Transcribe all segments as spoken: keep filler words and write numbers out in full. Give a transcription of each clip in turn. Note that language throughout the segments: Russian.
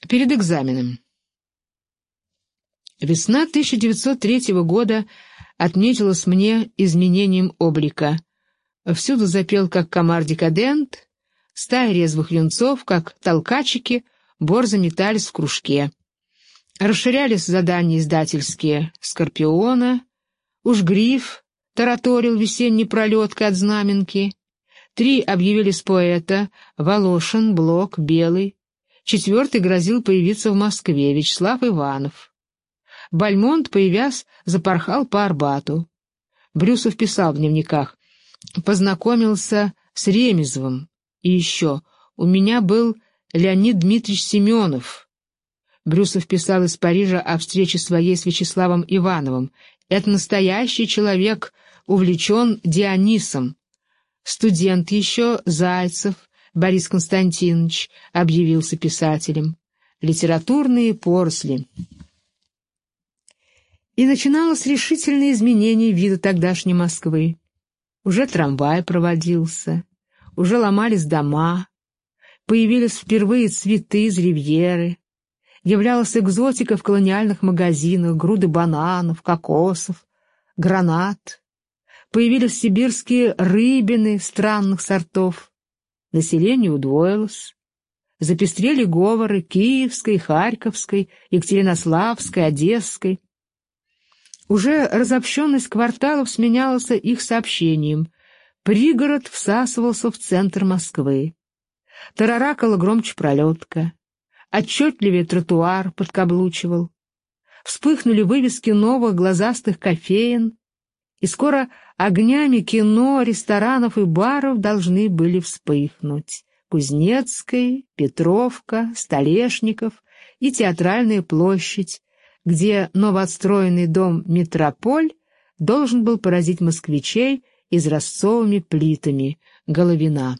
Перед экзаменом. Весна тысяча девятьсот третьего года отметилась мне изменением облика. Всюду запел, как комар-декадент, стая резвых юнцов, как толкачики, борзо метались в кружке. Расширялись задания издательские «Скорпиона», уж Гриф тараторил весенней пролеткой от знаменки, три объявились поэта — Волошин, Блок, Белый, четвертый грозил появиться в Москве — Вячеслав Иванов. Бальмонт, появясь, запорхал по Арбату. Брюсов писал в дневниках: «Познакомился с Ремезовым, и еще у меня был Леонид Дмитриевич Семенов». Брюсов писал из Парижа о встрече своей с Вячеславом Ивановым. «Это настоящий человек, увлечен Дионисом». Студент еще, Зайцев, Борис Константинович, объявился писателем. Литературные поросли. И начиналось решительное изменение вида тогдашней Москвы. Уже трамвай проводился, уже ломались дома, появились впервые цветы из ривьеры, являлась экзотика в колониальных магазинах, груды бананов, кокосов, гранат, появились сибирские рыбины странных сортов, население удвоилось, запестрели говоры Киевской, Харьковской, Екатеринославской, Одесской. Уже разобщенность кварталов сменялась их сообщением. Пригород всасывался в центр Москвы. Тараракала громче пролетка. Отчетливее тротуар подкаблучивал. Вспыхнули вывески новых глазастых кофеен, и скоро огнями кино, ресторанов и баров должны были вспыхнуть. Кузнецкой, Петровка, Столешников и Театральная площадь, где новоотстроенный дом «Метрополь» должен был поразить москвичей изразцовыми плитами Головина.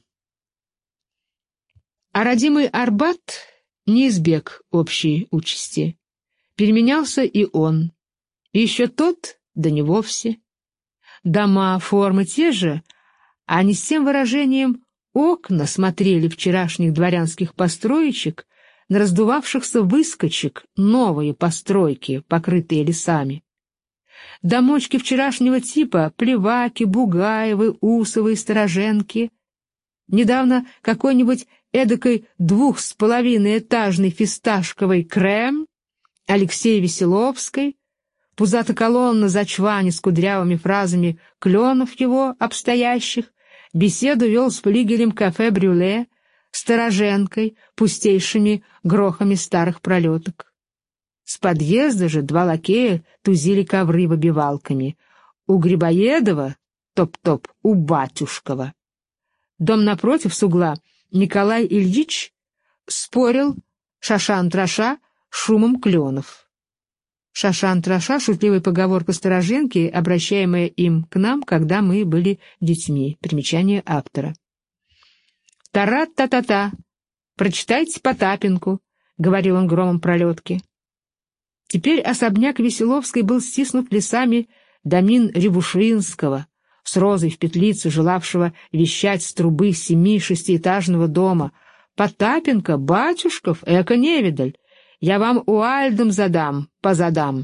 А родимый Арбат не избег общей участи. Переменялся и он. И еще тот, да не вовсе. Дома, формы те же, а не с тем выражением окна смотрели вчерашних дворянских построечек на раздувавшихся выскочек новые постройки, покрытые лесами. Домочки вчерашнего типа — Плеваки, Бугаевы, Усовы, Стороженки. Недавно какой-нибудь эдакой двух с половиной этажный фисташковый крем Алексея Веселовской, пузата колонна за чвани с кудрявыми фразами кленов его обстоящих, беседу вел с флигелем кафе «Брюле», Стороженкой, пустейшими грохами старых пролеток. С подъезда же два лакея тузили ковры выбивалками. У Грибоедова топ-топ, у Батюшкова. Дом напротив с угла Николай Ильич спорил шашан-траша шумом кленов. Шашан-траша — шутливая поговорка Стороженки, обращаемая им к нам, когда мы были детьми. Примечание автора. «Тара-та-та-та! Прочитайте Потапенку», — говорил он громом пролетки. Теперь особняк Веселовской был стиснут лесами домин Рябушинского, с розой в петлице, желавшего вещать с трубы семи-шестиэтажного дома. «Потапенко, Батюшков, эко-невидаль! Я вам уальдом задам, позадам».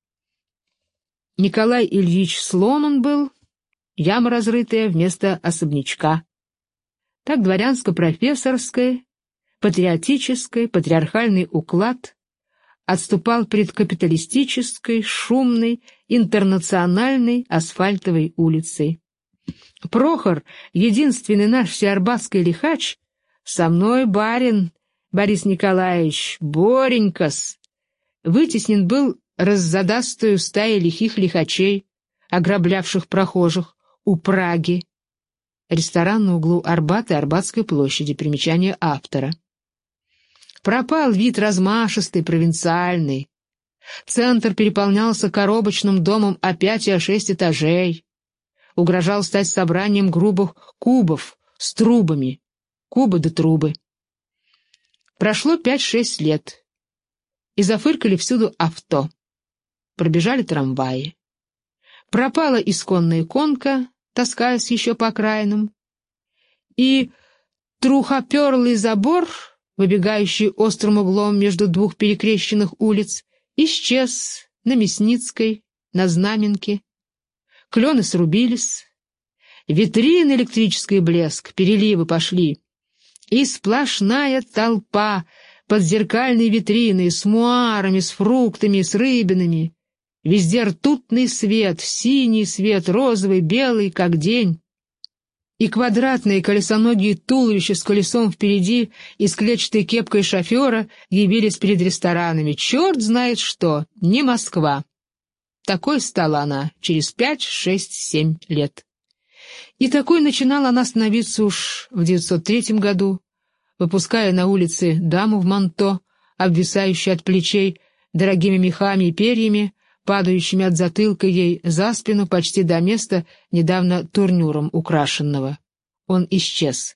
Николай Ильич сломан был, яма разрытая вместо особнячка. Так дворянско-профессорский, патриотический, патриархальный уклад отступал перед капиталистической, шумной, интернациональной асфальтовой улицей. Прохор, единственный наш всеарбатский лихач, со мной барин Борис Николаевич, Боренькас, вытеснен был раззадастую стаей лихих лихачей, ограблявших прохожих у Праги. Ресторан на углу Арбата и Арбатской площади. Примечание автора. Пропал вид размашистый, провинциальный. Центр переполнялся коробочным домом о пять и о шесть этажей. Угрожал стать собранием грубых кубов с трубами. Кубы да трубы. Прошло пять-шесть лет. И зафыркали всюду авто. Пробежали трамваи. Пропала исконная иконка, таскаясь еще по окраинам, и трухоперлый забор выбегающий острым углом между двух перекрещенных улиц, исчез на Мясницкой, на Знаменке. Клены срубились, витрины электрический блеск, переливы пошли, и сплошная толпа под зеркальной витриной с муарами, с фруктами, с рыбинами. Везде ртутный свет, синий свет, розовый, белый, как день. И квадратные колесоногие туловища с колесом впереди и с клетчатой кепкой шофера явились перед ресторанами. Черт знает что, не Москва. Такой стала она через пять, шесть, семь лет. И такой начинала она становиться уж в девятьсот третьем году, выпуская на улице даму в манто, обвисающую от плечей дорогими мехами и перьями, падающими от затылка ей за спину почти до места, недавно турнюром украшенного. Он исчез.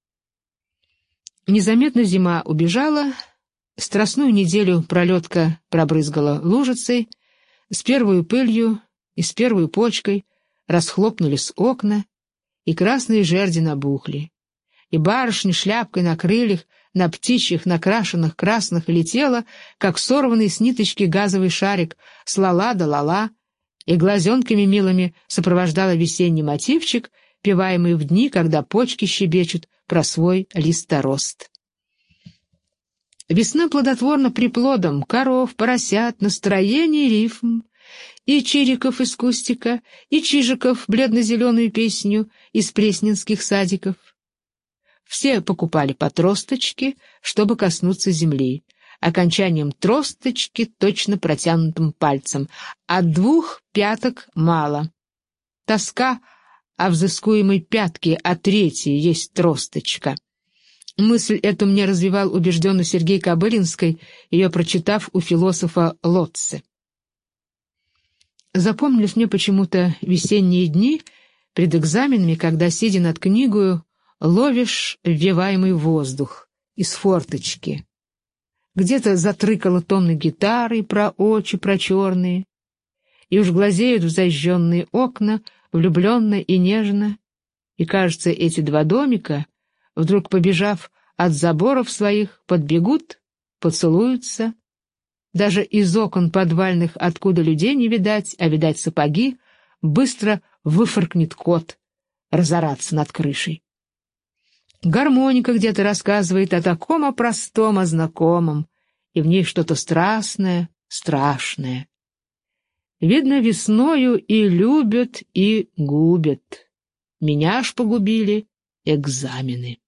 Незаметно зима убежала, страстную неделю пролетка пробрызгала лужицей, с первой пылью и с первой почкой расхлопнулись окна, и красные жерди набухли, и барышня шляпкой на крыльях, на птичьих, накрашенных красных летела, как сорванный с ниточки газовый шарик, с ла-ла да ла-ла, и глазенками милыми сопровождала весенний мотивчик, певаемый в дни, когда почки щебечут про свой листорост. Весна плодотворна приплодом коров, поросят, настроений, рифм, и чириков из кустика, и чижиков бледно-зеленую песню из пресненских садиков. Все покупали по тросточке, чтобы коснуться земли, окончанием тросточки точно протянутым пальцем. От двух пяток мало. Тоска о взыскуемой пятке, а третьей есть тросточка. Мысль эту мне развивал убежденно Сергей Кобылинский, ее прочитав у философа Лотце. Запомнились мне почему-то весенние дни пред экзаменами, когда, сидя над книгою, ловишь ввеваемый воздух из форточки. Где-то затрыкала тонны гитары про очи, про черные, и уж глазеют в зажженные окна, влюбленно и нежно, и, кажется, эти два домика, вдруг побежав от заборов своих, подбегут, поцелуются. Даже из окон подвальных, откуда людей не видать, а видать сапоги, быстро выфыркнет кот разораться над крышей. Гармоника где-то рассказывает о таком, о простом, о знакомом, и в ней что-то страстное, страшное. Видно, весною и любят, и губят. Меня ж погубили экзамены.